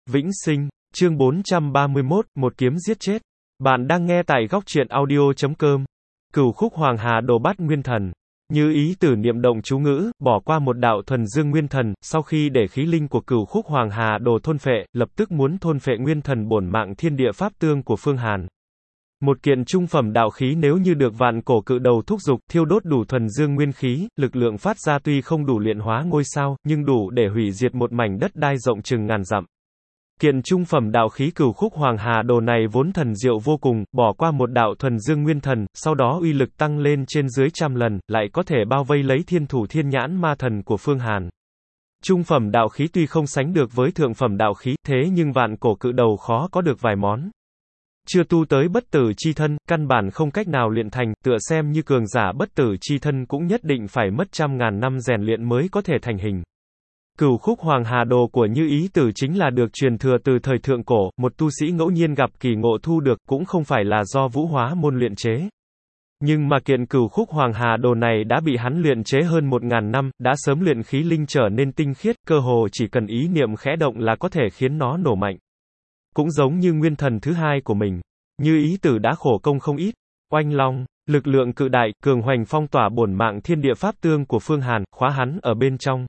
Vĩnh sinh, chương 431, một kiếm giết chết. Bạn đang nghe tại góc truyện audio.com. Cửu khúc hoàng hà đồ bát nguyên thần. Như ý tử niệm động chú ngữ, bỏ qua một đạo thuần dương nguyên thần, sau khi để khí linh của cửu khúc hoàng hà đồ thôn phệ, lập tức muốn thôn phệ nguyên thần bổn mạng thiên địa pháp tương của Phương Hàn. Một kiện trung phẩm đạo khí nếu như được vạn cổ cự đầu thúc dục, thiêu đốt đủ thuần dương nguyên khí, lực lượng phát ra tuy không đủ luyện hóa ngôi sao, nhưng đủ để hủy diệt một mảnh đất đai rộng chừng ngàn dặm. Kiện trung phẩm đạo khí cửu khúc hoàng hà đồ này vốn thần diệu vô cùng, bỏ qua một đạo thuần dương nguyên thần, sau đó uy lực tăng lên trên dưới trăm lần, lại có thể bao vây lấy thiên thủ thiên nhãn ma thần của Phương Hàn. Trung phẩm đạo khí tuy không sánh được với thượng phẩm đạo khí, thế nhưng vạn cổ cự đầu khó có được vài món. Chưa tu tới bất tử chi thân, căn bản không cách nào luyện thành, tựa xem như cường giả bất tử chi thân cũng nhất định phải mất trăm ngàn năm rèn luyện mới có thể thành hình. Cửu khúc hoàng hà đồ của Như Ý Tử chính là được truyền thừa từ thời thượng cổ, một tu sĩ ngẫu nhiên gặp kỳ ngộ thu được, cũng không phải là do Vũ Hóa môn luyện chế. Nhưng mà kiện cửu khúc hoàng hà đồ này đã bị hắn luyện chế hơn 1000 năm, đã sớm luyện khí linh trở nên tinh khiết, cơ hồ chỉ cần ý niệm khẽ động là có thể khiến nó nổ mạnh. Cũng giống như nguyên thần thứ hai của mình, Như Ý Tử đã khổ công không ít. Oanh long, lực lượng cự đại, cường hoành phong tỏa bổn mạng thiên địa pháp tương của Phương Hàn, khóa hắn ở bên trong.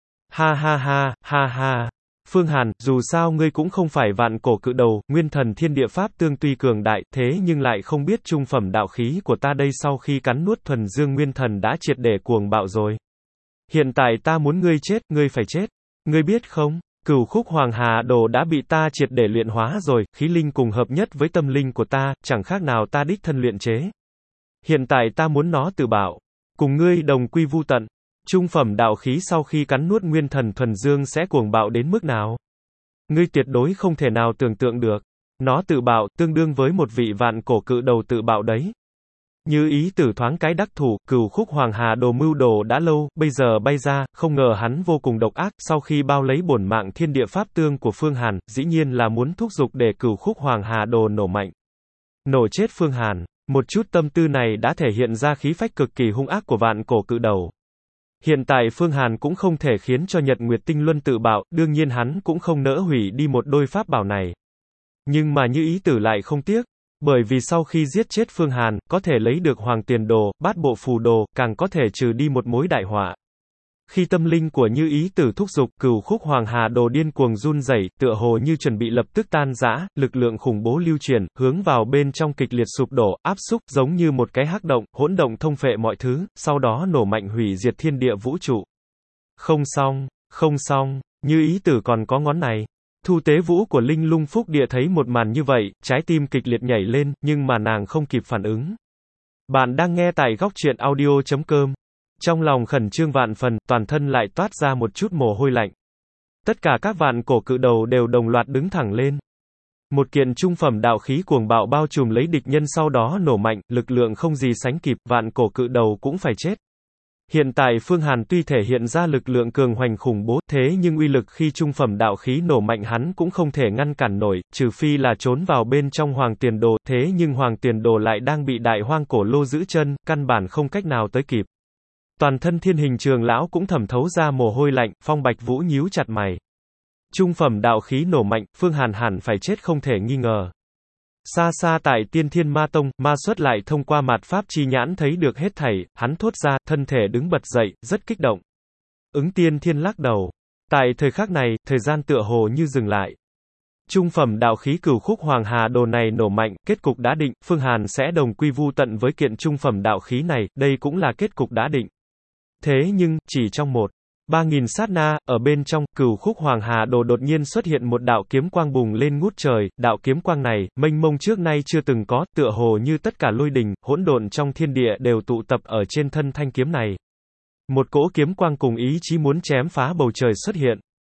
Ha ha ha, ha ha. Phương Hàn, dù sao ngươi cũng không phải vạn cổ cự đầu, nguyên thần thiên địa pháp tương tuy cường đại, thế nhưng lại không biết trung phẩm đạo khí của ta đây sau khi cắn nuốt thuần dương nguyên thần đã triệt để cuồng bạo rồi. Hiện tại ta muốn ngươi chết, ngươi phải chết. Ngươi biết không? Cửu khúc hoàng hà đồ đã bị ta triệt để luyện hóa rồi, khí linh cùng hợp nhất với tâm linh của ta, chẳng khác nào ta đích thân luyện chế. Hiện tại ta muốn nó tự bảo, cùng ngươi đồng quy vu tận. Trung phẩm đạo khí sau khi cắn nuốt nguyên thần thuần dương sẽ cuồng bạo đến mức nào? Ngươi tuyệt đối không thể nào tưởng tượng được. Nó tự bạo, tương đương với một vị vạn cổ cự đầu tự bạo đấy. Như Ý Tử thoáng cái đắc thủ, cửu khúc hoàng hà đồ mưu đồ đã lâu, bây giờ bay ra, không ngờ hắn vô cùng độc ác, sau khi bao lấy bổn mạng thiên địa pháp tương của Phương Hàn, dĩ nhiên là muốn thúc giục để cửu khúc hoàng hà đồ nổ mạnh. Nổ chết Phương Hàn, một chút tâm tư này đã thể hiện ra khí phách cực kỳ hung ác của vạn cổ cự đầu. Hiện tại Phương Hàn cũng không thể khiến cho Nhật Nguyệt Tinh Luân tự bạo, đương nhiên hắn cũng không nỡ hủy đi một đôi pháp bảo này. Nhưng mà Như Ý Tử lại không tiếc. Bởi vì sau khi giết chết Phương Hàn, có thể lấy được Hoàng Tiền Đồ, Bát Bộ Phù Đồ, càng có thể trừ đi một mối đại họa. Khi tâm linh của Như Ý Tử thúc giục, cửu khúc hoàng hà đồ điên cuồng run rẩy, tựa hồ như chuẩn bị lập tức tan rã, lực lượng khủng bố lưu chuyển, hướng vào bên trong kịch liệt sụp đổ, áp xúc, giống như một cái hắc động, hỗn động thông phệ mọi thứ, sau đó nổ mạnh hủy diệt thiên địa vũ trụ. Không xong, không xong, Như Ý Tử còn có ngón này. Thu Tế Vũ của Linh Lung Phúc Địa thấy một màn như vậy, trái tim kịch liệt nhảy lên, nhưng mà nàng không kịp phản ứng. Bạn đang nghe tại góc truyện audio.com. Trong lòng khẩn trương vạn phần, toàn thân lại toát ra một chút mồ hôi lạnh. Tất cả các vạn cổ cự đầu đều đồng loạt đứng thẳng lên. Một kiện trung phẩm đạo khí cuồng bạo bao trùm lấy địch nhân sau đó nổ mạnh, lực lượng không gì sánh kịp, vạn cổ cự đầu cũng phải chết. Hiện tại Phương Hàn tuy thể hiện ra lực lượng cường hoành khủng bố, thế nhưng uy lực khi trung phẩm đạo khí nổ mạnh hắn cũng không thể ngăn cản nổi, trừ phi là trốn vào bên trong Hoàng Tiền Đồ, thế nhưng Hoàng Tiền Đồ lại đang bị đại hoang cổ lô giữ chân, căn bản không cách nào tới kịp. Toàn thân Thiên Hình Trường lão cũng thẩm thấu ra mồ hôi lạnh, Phong Bạch Vũ nhíu chặt mày. Trung phẩm đạo khí nổ mạnh, Phương Hàn hẳn phải chết không thể nghi ngờ. Xa xa tại Tiên Thiên Ma Tông, Ma Xuất lại thông qua mạt pháp chi nhãn thấy được hết thảy, hắn thốt ra, thân thể đứng bật dậy, rất kích động. Ứng Tiên Thiên lắc đầu. Tại thời khắc này, thời gian tựa hồ như dừng lại. Trung phẩm đạo khí cửu khúc hoàng hà đồ này nổ mạnh, kết cục đã định, Phương Hàn sẽ đồng quy vu tận với kiện trung phẩm đạo khí này, đây cũng là kết cục đã định. Thế nhưng, chỉ trong 3000 sát na, ở bên trong, cửu khúc hoàng hà đồ đột nhiên xuất hiện một đạo kiếm quang bùng lên ngút trời, đạo kiếm quang này, mênh mông trước nay chưa từng có, tựa hồ như tất cả lôi đình, hỗn độn trong thiên địa đều tụ tập ở trên thân thanh kiếm này. Một cỗ kiếm quang cùng ý chí muốn chém phá bầu trời xuất hiện.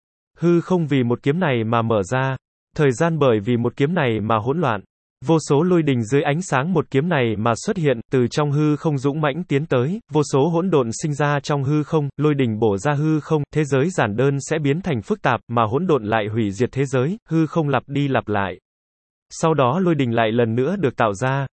Hư không vì một kiếm này mà mở ra, thời gian bởi vì một kiếm này mà hỗn loạn. Vô số lôi đình dưới ánh sáng một kiếm này mà xuất hiện, từ trong hư không dũng mãnh tiến tới, vô số hỗn độn sinh ra trong hư không, lôi đình bổ ra hư không, thế giới giản đơn sẽ biến thành phức tạp, mà hỗn độn lại hủy diệt thế giới, hư không lặp đi lặp lại. Sau đó lôi đình lại lần nữa được tạo ra.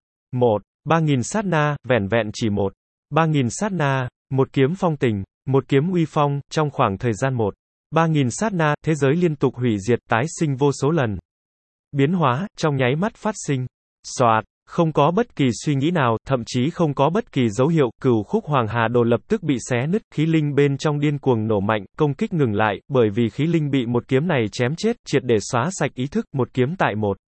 3000 sát na, vẻn vẹn chỉ 3000 sát na, một kiếm phong tình, một kiếm uy phong, trong khoảng thời gian 3.000 sát na, thế giới liên tục hủy diệt, tái sinh vô số lần. Biến hóa, trong nháy mắt phát sinh. Soạt, không có bất kỳ suy nghĩ nào, thậm chí không có bất kỳ dấu hiệu, cửu khúc hoàng hà đồ lập tức bị xé nứt, khí linh bên trong điên cuồng nổ mạnh, công kích ngừng lại, bởi vì khí linh bị một kiếm này chém chết, triệt để xóa sạch ý thức, một kiếm tại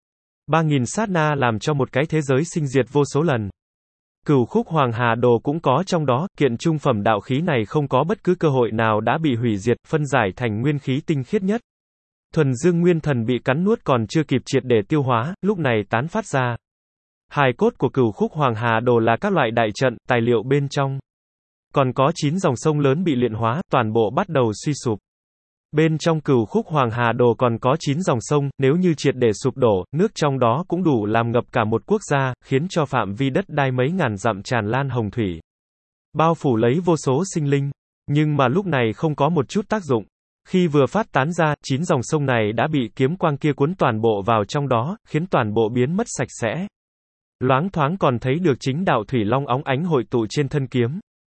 3.000 sát na làm cho một cái thế giới sinh diệt vô số lần. Cửu khúc hoàng hà đồ cũng có trong đó, kiện trung phẩm đạo khí này không có bất cứ cơ hội nào đã bị hủy diệt, phân giải thành nguyên khí tinh khiết nhất. Thuần dương nguyên thần bị cắn nuốt còn chưa kịp triệt để tiêu hóa, lúc này tán phát ra. Hài cốt của cửu khúc hoàng hà đồ là các loại đại trận, tài liệu bên trong. Còn có 9 dòng sông lớn bị luyện hóa, toàn bộ bắt đầu suy sụp. Bên trong cửu khúc hoàng hà đồ còn có 9 dòng sông, nếu như triệt để sụp đổ, nước trong đó cũng đủ làm ngập cả một quốc gia, khiến cho phạm vi đất đai mấy ngàn dặm tràn lan hồng thủy. Bao phủ lấy vô số sinh linh. Nhưng mà lúc này không có một chút tác dụng. Khi vừa phát tán ra, 9 dòng sông này đã bị kiếm quang kia cuốn toàn bộ vào trong đó, khiến toàn bộ biến mất sạch sẽ. Loáng thoáng còn thấy được chính đạo thủy long óng ánh hội tụ trên thân kiếm.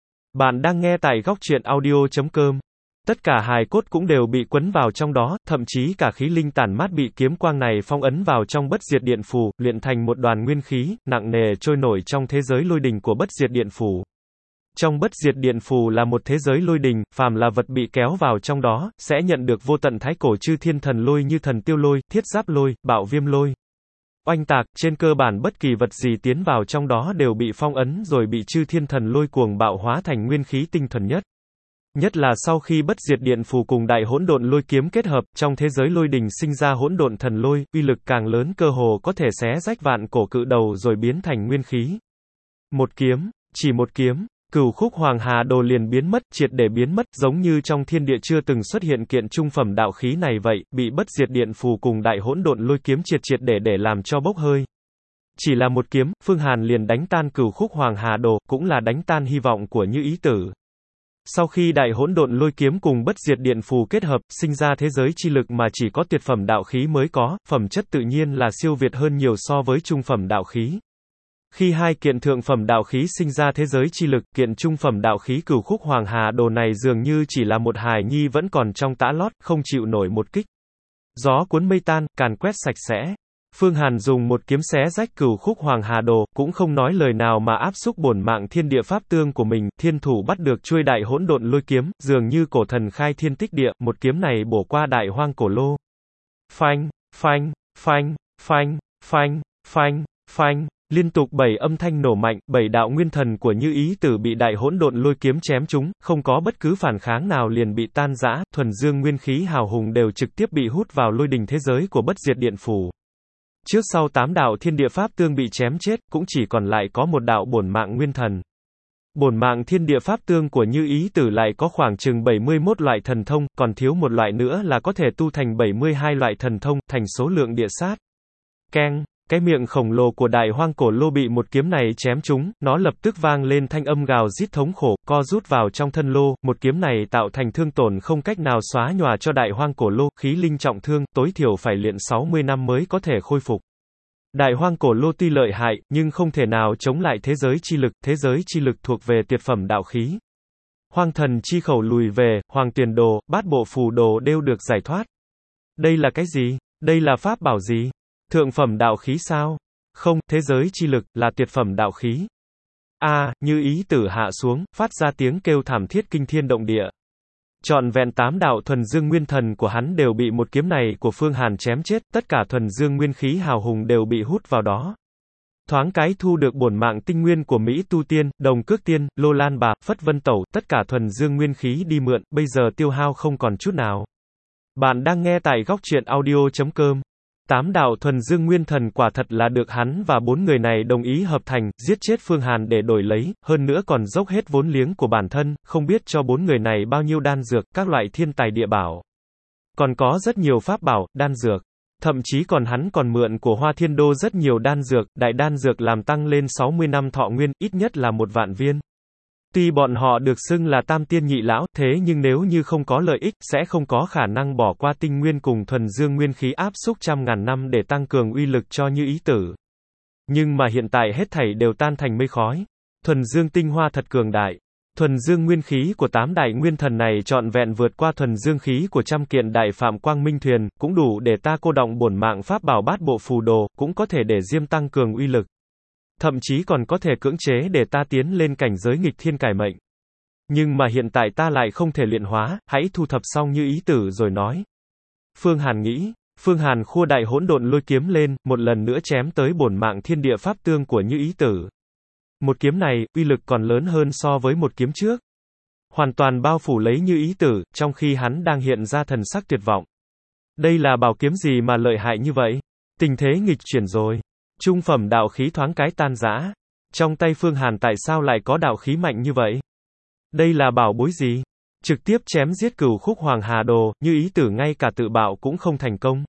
Bạn đang nghe tại góc truyện audio.com. Tất cả hài cốt cũng đều bị quấn vào trong đó, thậm chí cả khí linh tản mát bị kiếm quang này phong ấn vào trong bất diệt điện phù, luyện thành một đoàn nguyên khí, nặng nề trôi nổi trong thế giới lôi đình của bất diệt điện phù. Trong bất diệt điện phù là một thế giới lôi đình, phàm là vật bị kéo vào trong đó, sẽ nhận được vô tận thái cổ chư thiên thần lôi như thần tiêu lôi, thiết giáp lôi, bạo viêm lôi. Oanh tạc, trên cơ bản bất kỳ vật gì tiến vào trong đó đều bị phong ấn rồi bị chư thiên thần lôi cuồng bạo hóa thành nguyên khí tinh thuần nhất. Nhất là sau khi bất diệt điện phù cùng đại hỗn độn lôi kiếm kết hợp, trong thế giới lôi đình sinh ra hỗn độn thần lôi, uy lực càng lớn cơ hồ có thể xé rách vạn cổ cự đầu rồi biến thành nguyên khí. Một kiếm, chỉ một kiếm, cửu khúc hoàng hà đồ liền biến mất, triệt để biến mất, giống như trong thiên địa chưa từng xuất hiện kiện trung phẩm đạo khí này vậy, bị bất diệt điện phù cùng đại hỗn độn lôi kiếm triệt để làm cho bốc hơi. Chỉ là một kiếm, Phương Hàn liền đánh tan cửu khúc hoàng hà đồ, cũng là đánh tan hy vọng của Như Ý Tử. Sau khi đại hỗn độn lôi kiếm cùng bất diệt điện phù kết hợp, sinh ra thế giới chi lực mà chỉ có tuyệt phẩm đạo khí mới có, phẩm chất tự nhiên là siêu việt hơn nhiều so với trung phẩm đạo khí. Khi hai kiện thượng phẩm đạo khí sinh ra thế giới chi lực, kiện trung phẩm đạo khí cửu khúc hoàng hà đồ này dường như chỉ là một hài nhi vẫn còn trong tã lót, không chịu nổi một kích. Gió cuốn mây tan, càn quét sạch sẽ. Phương Hàn dùng một kiếm xé rách cửu khúc hoàng hà đồ, cũng không nói lời nào mà áp xúc bổn mạng thiên địa pháp tương của mình, thiên thủ bắt được chuôi đại hỗn độn lôi kiếm, dường như cổ thần khai thiên tích địa, một kiếm này bổ qua đại hoang cổ lô. Phanh, phanh, phanh, phanh, phanh, phanh, phanh. Liên tục 7 âm thanh nổ mạnh, 7 đạo nguyên thần của Như Ý Tử bị đại hỗn độn lôi kiếm chém trúng, không có bất cứ phản kháng nào liền bị tan rã, thuần dương nguyên khí hào hùng đều trực tiếp bị hút vào lôi đình thế giới của bất diệt điện phù. Trước sau 8 đạo thiên địa pháp tương bị chém chết, cũng chỉ còn lại có một đạo bổn mạng nguyên thần. Bổn mạng thiên địa pháp tương của Như Ý Tử lại có khoảng chừng 71 loại thần thông, còn thiếu một loại nữa là có thể tu thành 72 loại thần thông, thành số lượng địa sát. Keng. Cái miệng khổng lồ của đại hoang cổ lô bị một kiếm này chém trúng, nó lập tức vang lên thanh âm gào rít thống khổ, co rút vào trong thân lô, một kiếm này tạo thành thương tổn không cách nào xóa nhòa cho đại hoang cổ lô, khí linh trọng thương, tối thiểu phải luyện 60 năm mới có thể khôi phục. Đại hoang cổ lô tuy lợi hại, nhưng không thể nào chống lại thế giới chi lực thuộc về tuyệt phẩm đạo khí. Hoang thần chi khẩu lùi về, hoàng tuyền đồ, bát bộ phù đồ đều được giải thoát. Đây là cái gì? Đây là pháp bảo gì? Thượng phẩm đạo khí sao? Không, thế giới chi lực, là tuyệt phẩm đạo khí. Như Ý Tử hạ xuống, phát ra tiếng kêu thảm thiết kinh thiên động địa. Trọn vẹn 8 đạo thuần dương nguyên thần của hắn đều bị một kiếm này của Phương Hàn chém chết, tất cả thuần dương nguyên khí hào hùng đều bị hút vào đó. Thoáng cái thu được bổn mạng tinh nguyên của Mỹ Tu Tiên, Đồng Cước Tiên, Lô Lan Bà, Phất Vân Tẩu, tất cả thuần dương nguyên khí đi mượn, bây giờ tiêu hao không còn chút nào. Bạn đang nghe tại góc truyện audio.com. 8 đạo thuần dương nguyên thần quả thật là được hắn và 4 người này đồng ý hợp thành, giết chết Phương Hàn để đổi lấy, hơn nữa còn dốc hết vốn liếng của bản thân, không biết cho 4 người này bao nhiêu đan dược, các loại thiên tài địa bảo. Còn có rất nhiều pháp bảo, đan dược. Thậm chí hắn còn mượn của Hoa Thiên Đô rất nhiều đan dược, đại đan dược làm tăng lên 60 năm thọ nguyên, ít nhất là 1 vạn viên. Tuy bọn họ được xưng là tam tiên nhị lão, thế nhưng nếu như không có lợi ích, sẽ không có khả năng bỏ qua tinh nguyên cùng thuần dương nguyên khí áp xúc trăm ngàn năm để tăng cường uy lực cho Như Ý Tử. Nhưng mà hiện tại hết thảy đều tan thành mây khói. Thuần dương tinh hoa thật cường đại. Thuần dương nguyên khí của 8 đại nguyên thần này trọn vẹn vượt qua thuần dương khí của trăm kiện đại phạm quang minh thuyền, cũng đủ để ta cô động bổn mạng pháp bảo bát bộ phù đồ, cũng có thể để diêm tăng cường uy lực. Thậm chí còn có thể cưỡng chế để ta tiến lên cảnh giới nghịch thiên cải mệnh. Nhưng mà hiện tại ta lại không thể luyện hóa, hãy thu thập xong Như Ý Tử rồi nói. Phương Hàn nghĩ, Phương Hàn khua đại hỗn độn lôi kiếm lên, một lần nữa chém tới bổn mạng thiên địa pháp tương của Như Ý Tử. Một kiếm này, uy lực còn lớn hơn so với một kiếm trước. Hoàn toàn bao phủ lấy Như Ý Tử, trong khi hắn đang hiện ra thần sắc tuyệt vọng. Đây là bảo kiếm gì mà lợi hại như vậy? Tình thế nghịch chuyển rồi. Trung phẩm đạo khí thoáng cái tan rã. Trong tay Phương Hàn tại sao lại có đạo khí mạnh như vậy? Đây là bảo bối gì? Trực tiếp chém giết Cửu Khúc Hoàng Hà Đồ, Như Ý Tử ngay cả tự bạo cũng không thành công.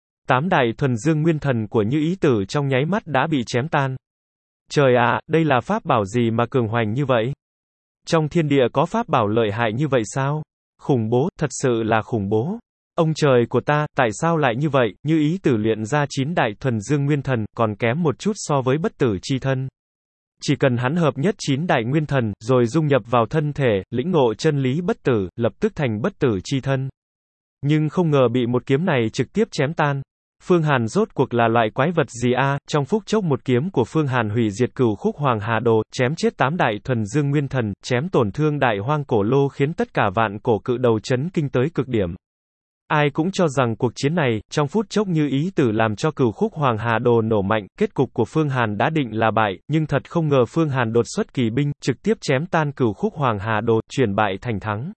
8 đại thuần dương nguyên thần của Như Ý Tử trong nháy mắt đã bị chém tan. Trời ạ, đây là pháp bảo gì mà cường hoành như vậy? Trong thiên địa có pháp bảo lợi hại như vậy sao? Khủng bố, thật sự là khủng bố. Ông trời của ta, tại sao lại như vậy? Như Ý Tử luyện ra 9 đại thuần dương nguyên thần, còn kém một chút so với bất tử chi thân. Chỉ cần hắn hợp nhất 9 đại nguyên thần, rồi dung nhập vào thân thể, lĩnh ngộ chân lý bất tử, lập tức thành bất tử chi thân. Nhưng không ngờ bị một kiếm này trực tiếp chém tan. Phương Hàn rốt cuộc là loại quái vật gì a? Trong phút chốc một kiếm của Phương Hàn hủy diệt Cửu Khúc Hoàng Hà Đồ, chém chết 8 đại thuần dương nguyên thần, chém tổn thương đại hoang cổ lô khiến tất cả vạn cổ cự đầu chấn kinh tới cực điểm. Ai cũng cho rằng cuộc chiến này, trong phút chốc Như Ý Tử làm cho Cửu Khúc Hoàng Hà Đồ nổ mạnh, kết cục của Phương Hàn đã định là bại, nhưng thật không ngờ Phương Hàn đột xuất kỳ binh, trực tiếp chém tan Cửu Khúc Hoàng Hà Đồ, chuyển bại thành thắng.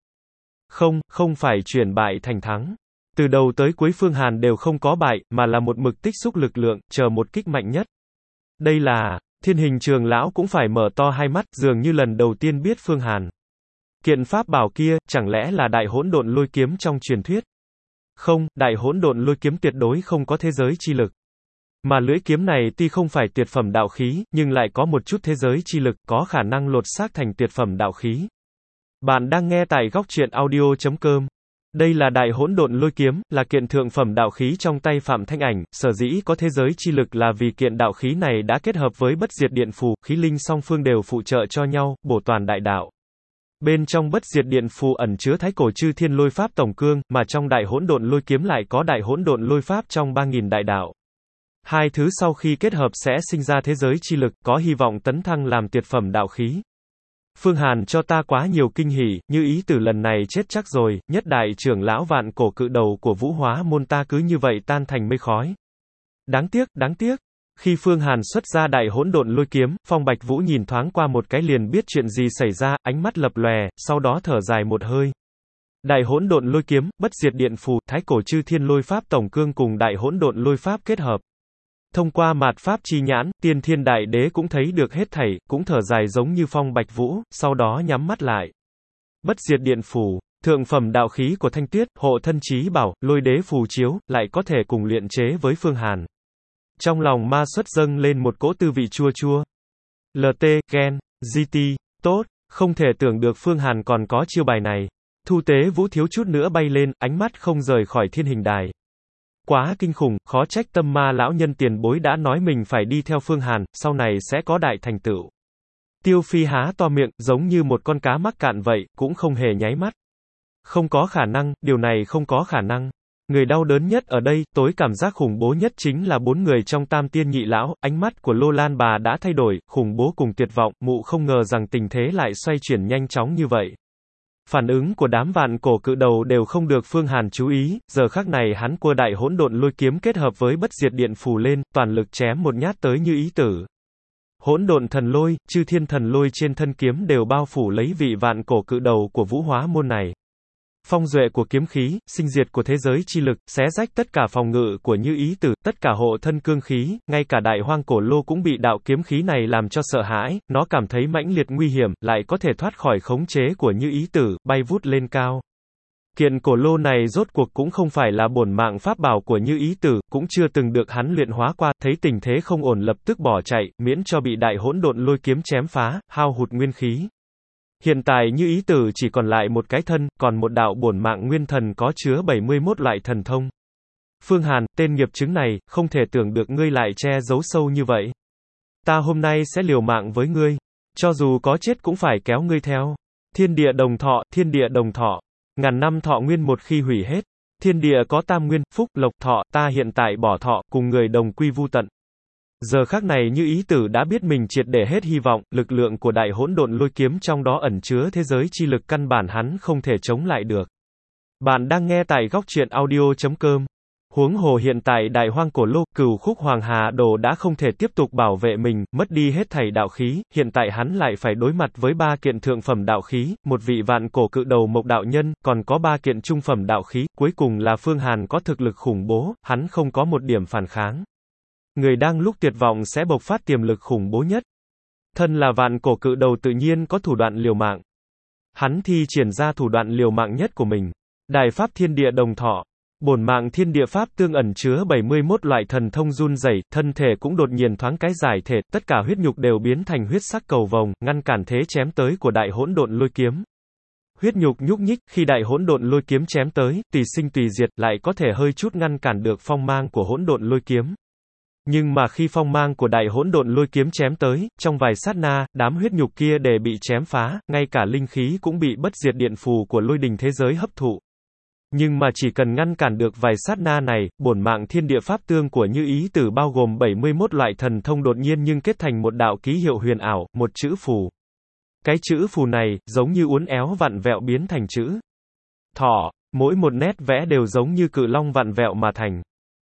Không phải chuyển bại thành thắng. Từ đầu tới cuối Phương Hàn đều không có bại, mà là một mực tích xúc lực lượng, chờ một kích mạnh nhất. Đây là, Thiên Hình Trường lão cũng phải mở to hai mắt, dường như lần đầu tiên biết Phương Hàn. Kiện pháp bảo kia, chẳng lẽ là đại hỗn độn lôi kiếm trong truyền thuyết? Không, đại hỗn độn lôi kiếm tuyệt đối không có thế giới chi lực. Mà lưỡi kiếm này tuy không phải tuyệt phẩm đạo khí, nhưng lại có một chút thế giới chi lực, có khả năng lột xác thành tuyệt phẩm đạo khí. Bạn đang nghe tại góc truyện audio.com. Đây là đại hỗn độn lôi kiếm, là kiện thượng phẩm đạo khí trong tay Phạm Thanh Ảnh, sở dĩ có thế giới chi lực là vì kiện đạo khí này đã kết hợp với bất diệt điện phù, khí linh song phương đều phụ trợ cho nhau, bổ toàn đại đạo. Bên trong bất diệt điện phù ẩn chứa thái cổ chư thiên lôi pháp tổng cương, mà trong đại hỗn độn lôi kiếm lại có đại hỗn độn lôi pháp trong 3000 đại đạo. Hai thứ sau khi kết hợp sẽ sinh ra thế giới chi lực, có hy vọng tấn thăng làm tuyệt phẩm đạo khí. Phương Hàn cho ta quá nhiều kinh hỉ, Như Ý Tử lần này chết chắc rồi, nhất đại trưởng lão vạn cổ cự đầu của Vũ Hóa môn ta cứ như vậy tan thành mây khói. Đáng tiếc. Khi Phương Hàn xuất ra đại hỗn độn lôi kiếm, Phong Bạch Vũ nhìn thoáng qua một cái liền biết chuyện gì xảy ra, ánh mắt lập lòe, sau đó thở dài một hơi. Đại hỗn độn lôi kiếm, bất diệt điện phù, thái cổ chư thiên lôi pháp tổng cương cùng đại hỗn độn lôi pháp kết hợp. Thông qua mạt pháp chi nhãn, Tiên Thiên Đại Đế cũng thấy được hết thảy, cũng thở dài giống như Phong Bạch Vũ, sau đó nhắm mắt lại. Bất diệt điện phù, thượng phẩm đạo khí của Thanh Tuyết, hộ thân chí bảo, lôi đế phù chiếu, lại có thể cùng luyện chế với Phương Hàn. Trong lòng ma xuất dâng lên một cỗ tư vị chua chua. LT, Gen, GT, tốt, không thể tưởng được Phương Hàn còn có chiêu bài này. Thu Tế Vũ thiếu chút nữa bay lên, ánh mắt không rời khỏi thiên hình đài. Quá kinh khủng, khó trách Tâm Ma lão nhân tiền bối đã nói mình phải đi theo Phương Hàn, sau này sẽ có đại thành tựu. Tiêu Phi há to miệng, giống như một con cá mắc cạn vậy, cũng không hề nháy mắt. Không có khả năng, điều này không có khả năng. Người đau đớn nhất ở đây, tối cảm giác khủng bố nhất chính là 4 người trong Tam Tiên Nhị Lão, ánh mắt của Lô Lan bà đã thay đổi, khủng bố cùng tuyệt vọng, mụ không ngờ rằng tình thế lại xoay chuyển nhanh chóng như vậy. Phản ứng của đám vạn cổ cự đầu đều không được Phương Hàn chú ý, giờ khắc này hắn cua đại hỗn độn lôi kiếm kết hợp với bất diệt điện phù lên, toàn lực chém một nhát tới Như Ý Tử. Hỗn độn thần lôi, chư thiên thần lôi trên thân kiếm đều bao phủ lấy vị vạn cổ cự đầu của Vũ Hóa môn này. Phong duệ của kiếm khí, sinh diệt của thế giới chi lực, xé rách tất cả phòng ngự của Như Ý Tử, tất cả hộ thân cương khí, ngay cả đại hoang cổ lô cũng bị đạo kiếm khí này làm cho sợ hãi, nó cảm thấy mãnh liệt nguy hiểm, lại có thể thoát khỏi khống chế của Như Ý Tử, bay vút lên cao. Kiện cổ lô này rốt cuộc cũng không phải là bổn mạng pháp bảo của Như Ý Tử, cũng chưa từng được hắn luyện hóa qua, thấy tình thế không ổn lập tức bỏ chạy, miễn cho bị đại hỗn độn lôi kiếm chém phá, hao hụt nguyên khí. Hiện tại Như Ý Tử chỉ còn lại một cái thân, còn một đạo bổn mạng nguyên thần có chứa 71 loại thần thông. Phương Hàn, tên nghiệp chứng này, không thể tưởng được ngươi lại che giấu sâu như vậy. Ta hôm nay sẽ liều mạng với ngươi. Cho dù có chết cũng phải kéo ngươi theo. Thiên địa đồng thọ, thiên địa đồng thọ. Ngàn năm thọ nguyên một khi hủy hết. Thiên địa có tam nguyên, phúc, lộc, thọ, ta hiện tại bỏ thọ, cùng người đồng quy vu tận. Giờ khắc này Như Ý Tử đã biết mình triệt để hết hy vọng, lực lượng của đại hỗn độn lôi kiếm trong đó ẩn chứa thế giới chi lực căn bản hắn không thể chống lại được. Bạn đang nghe tại góc truyện audio.com. Huống hồ hiện tại đại hoang cổ lô, Cửu Khúc Hoàng Hà Đồ đã không thể tiếp tục bảo vệ mình, mất đi hết thảy đạo khí, hiện tại hắn lại phải đối mặt với 3 kiện thượng phẩm đạo khí, một vị vạn cổ cự đầu mộc đạo nhân, còn có 3 kiện trung phẩm đạo khí, cuối cùng là Phương Hàn có thực lực khủng bố, hắn không có một điểm phản kháng. Người đang lúc tuyệt vọng sẽ bộc phát tiềm lực khủng bố nhất. Thân là vạn cổ cự đầu tự nhiên có thủ đoạn liều mạng. Hắn thi triển ra thủ đoạn liều mạng nhất của mình. Đại pháp thiên địa đồng thọ. Bổn mạng thiên địa pháp tương ẩn chứa 71 loại thần thông run rẩy, thân thể cũng đột nhiên thoáng cái giải thể, tất cả huyết nhục đều biến thành huyết sắc cầu vồng, ngăn cản thế chém tới của đại hỗn độn lôi kiếm. Huyết nhục nhúc nhích, khi đại hỗn độn lôi kiếm chém tới, tùy sinh tùy diệt, lại có thể hơi chút ngăn cản được phong mang của hỗn độn lôi kiếm. Nhưng mà khi phong mang của đại hỗn độn lôi kiếm chém tới, trong vài sát na, đám huyết nhục kia để bị chém phá, ngay cả linh khí cũng bị bất diệt điện phù của lôi đình thế giới hấp thụ. Nhưng mà chỉ cần ngăn cản được vài sát na này, bổn mạng thiên địa pháp tương của Như Ý Tử bao gồm 71 loại thần thông đột nhiên nhưng kết thành một đạo ký hiệu huyền ảo, một chữ phù. Cái chữ phù này, giống như uốn éo vặn vẹo biến thành chữ thọ, mỗi một nét vẽ đều giống như cự long vặn vẹo mà thành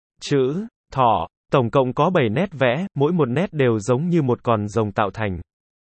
chữ thọ. Tổng cộng có 7 nét vẽ, mỗi một nét đều giống như một con rồng tạo thành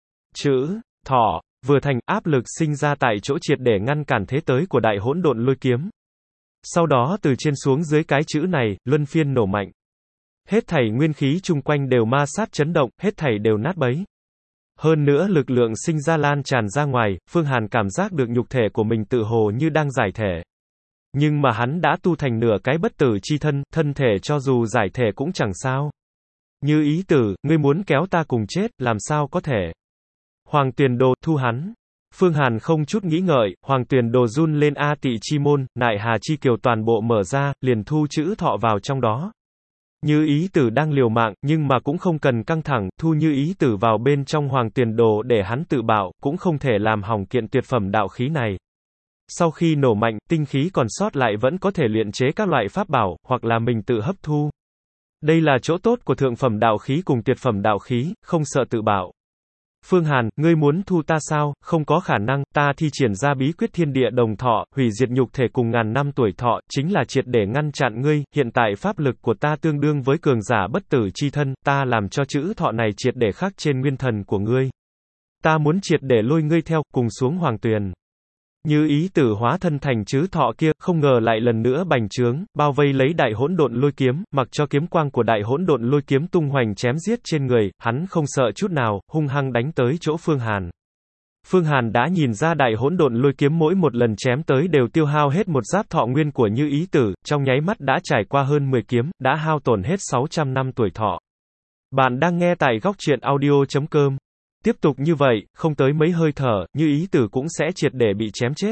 chữ thọ, vừa thành, áp lực sinh ra tại chỗ triệt để ngăn cản thế tới của đại hỗn độn lôi kiếm. Sau đó từ trên xuống dưới cái chữ này, luân phiên nổ mạnh. Hết thảy nguyên khí chung quanh đều ma sát chấn động, hết thảy đều nát bấy. Hơn nữa lực lượng sinh ra lan tràn ra ngoài, Phương Hàn cảm giác được nhục thể của mình tự hồ như đang giải thể. Nhưng mà hắn đã tu thành nửa cái bất tử chi thân, thân thể cho dù giải thể cũng chẳng sao. Như Ý Tử, ngươi muốn kéo ta cùng chết, làm sao có thể? Hoàng Tuyền Đồ, thu hắn. Phương Hàn không chút nghĩ ngợi, Hoàng Tuyền Đồ run lên A Tị Chi Môn, Nại Hà Chi Kiều toàn bộ mở ra, liền thu chữ thọ vào trong đó. Như Ý Tử đang liều mạng, nhưng mà cũng không cần căng thẳng, thu Như Ý Tử vào bên trong Hoàng Tuyền Đồ để hắn tự bạo, cũng không thể làm hỏng kiện tuyệt phẩm đạo khí này. Sau khi nổ mạnh, tinh khí còn sót lại vẫn có thể luyện chế các loại pháp bảo, hoặc là mình tự hấp thu. Đây là chỗ tốt của thượng phẩm đạo khí cùng tuyệt phẩm đạo khí, không sợ tự bạo. Phương Hàn, ngươi muốn thu ta sao? Không có khả năng, ta thi triển ra bí quyết thiên địa đồng thọ, hủy diệt nhục thể cùng ngàn năm tuổi thọ, chính là triệt để ngăn chặn ngươi, hiện tại pháp lực của ta tương đương với cường giả bất tử chi thân, ta làm cho chữ thọ này triệt để khắc trên nguyên thần của ngươi. Ta muốn triệt để lôi ngươi theo, cùng xuống hoàng tuyền. Như Ý Tử hóa thân thành chữ thọ kia, không ngờ lại lần nữa bành trướng, bao vây lấy đại hỗn độn lôi kiếm, mặc cho kiếm quang của đại hỗn độn lôi kiếm tung hoành chém giết trên người, hắn không sợ chút nào, hung hăng đánh tới chỗ Phương Hàn. Phương Hàn đã nhìn ra đại hỗn độn lôi kiếm mỗi một lần chém tới đều tiêu hao hết một giáp thọ nguyên của Như Ý Tử, trong nháy mắt đã trải qua hơn 10 kiếm, đã hao tổn hết 600 năm tuổi thọ. Bạn đang nghe tại góc truyện audio.com. Tiếp tục như vậy, không tới mấy hơi thở, Như Ý Tử cũng sẽ triệt để bị chém chết.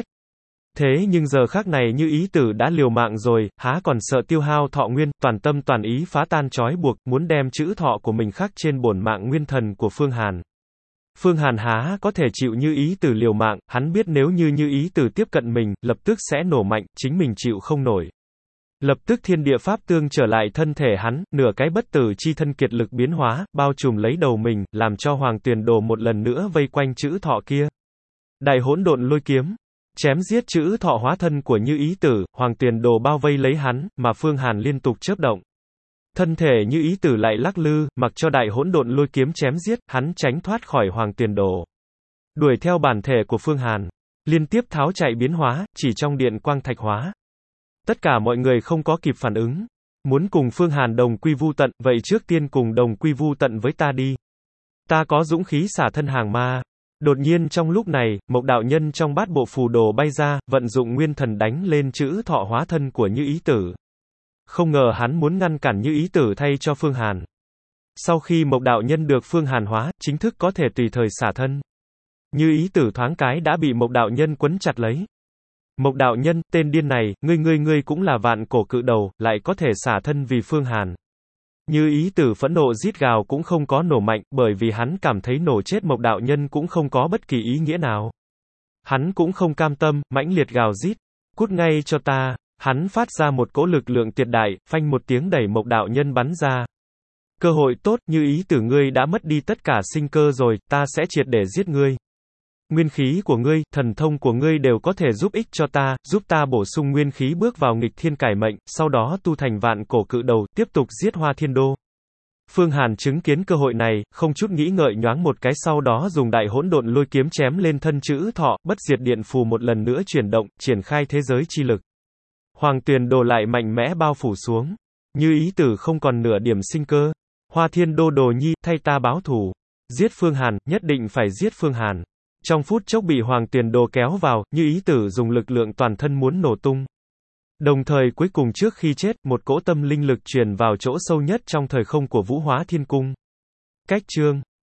Thế nhưng giờ khắc này Như Ý Tử đã liều mạng rồi, há còn sợ tiêu hao thọ nguyên, toàn tâm toàn ý phá tan trói buộc, muốn đem chữ thọ của mình khắc trên bổn mạng nguyên thần của Phương Hàn. Phương Hàn há có thể chịu Như Ý Tử liều mạng, hắn biết nếu như Như Ý Tử tiếp cận mình, lập tức sẽ nổ mạnh, chính mình chịu không nổi. Lập tức thiên địa pháp tương trở lại thân thể hắn, nửa cái bất tử chi thân kiệt lực biến hóa, bao trùm lấy đầu mình, làm cho Hoàng Tuyền Đồ một lần nữa vây quanh chữ thọ kia. Đại hỗn độn lôi kiếm, chém giết chữ thọ hóa thân của Như Ý Tử, Hoàng Tuyền Đồ bao vây lấy hắn, mà Phương Hàn liên tục chớp động. Thân thể Như Ý Tử lại lắc lư, mặc cho đại hỗn độn lôi kiếm chém giết, hắn tránh thoát khỏi Hoàng Tuyền Đồ. Đuổi theo bản thể của Phương Hàn, liên tiếp tháo chạy biến hóa, chỉ trong điện quang thạch hóa. Tất cả mọi người không có kịp phản ứng. Muốn cùng Phương Hàn đồng quy vu tận, vậy trước tiên cùng đồng quy vu tận với ta đi. Ta có dũng khí xả thân hàng ma. Đột nhiên trong lúc này, Mộc đạo nhân trong bát bộ phù đồ bay ra, vận dụng nguyên thần đánh lên chữ thọ hóa thân của Như Ý Tử. Không ngờ hắn muốn ngăn cản Như Ý Tử thay cho Phương Hàn. Sau khi Mộc đạo nhân được Phương Hàn hóa, chính thức có thể tùy thời xả thân. Như Ý Tử thoáng cái đã bị Mộc đạo nhân quấn chặt lấy. Mộc đạo nhân, tên điên này, ngươi cũng là vạn cổ cự đầu, lại có thể xả thân vì Phương Hàn. Như Ý Tử phẫn nộ rít gào cũng không có nổ mạnh, bởi vì hắn cảm thấy nổ chết Mộc đạo nhân cũng không có bất kỳ ý nghĩa nào. Hắn cũng không cam tâm, mãnh liệt gào rít. Cút ngay cho ta. Hắn phát ra một cỗ lực lượng tuyệt đại, phanh một tiếng đẩy Mộc đạo nhân bắn ra. Cơ hội tốt, Như Ý Tử ngươi đã mất đi tất cả sinh cơ rồi, ta sẽ triệt để giết ngươi. Nguyên khí của ngươi, thần thông của ngươi đều có thể giúp ích cho ta, giúp ta bổ sung nguyên khí bước vào nghịch thiên cải mệnh, sau đó tu thành vạn cổ cự đầu, tiếp tục giết Hoa Thiên Đô. Phương Hàn chứng kiến cơ hội này, không chút nghĩ ngợi nhoáng một cái sau đó dùng đại hỗn độn lôi kiếm chém lên thân chữ thọ, bất diệt điện phù một lần nữa chuyển động, triển khai thế giới chi lực. Hoàng Tuyền Đồ lại mạnh mẽ bao phủ xuống. Như Ý Tử không còn nửa điểm sinh cơ. Hoa Thiên Đô đồ nhi, thay ta báo thù. Giết Phương Hàn, nhất định phải giết Phương Hàn. Trong phút chốc bị Hoàng Tuyền Đồ kéo vào, Như Ý Tử dùng lực lượng toàn thân muốn nổ tung. Đồng thời cuối cùng trước khi chết, một cỗ tâm linh lực truyền vào chỗ sâu nhất trong thời không của Vũ Hóa Thiên Cung. Cách chương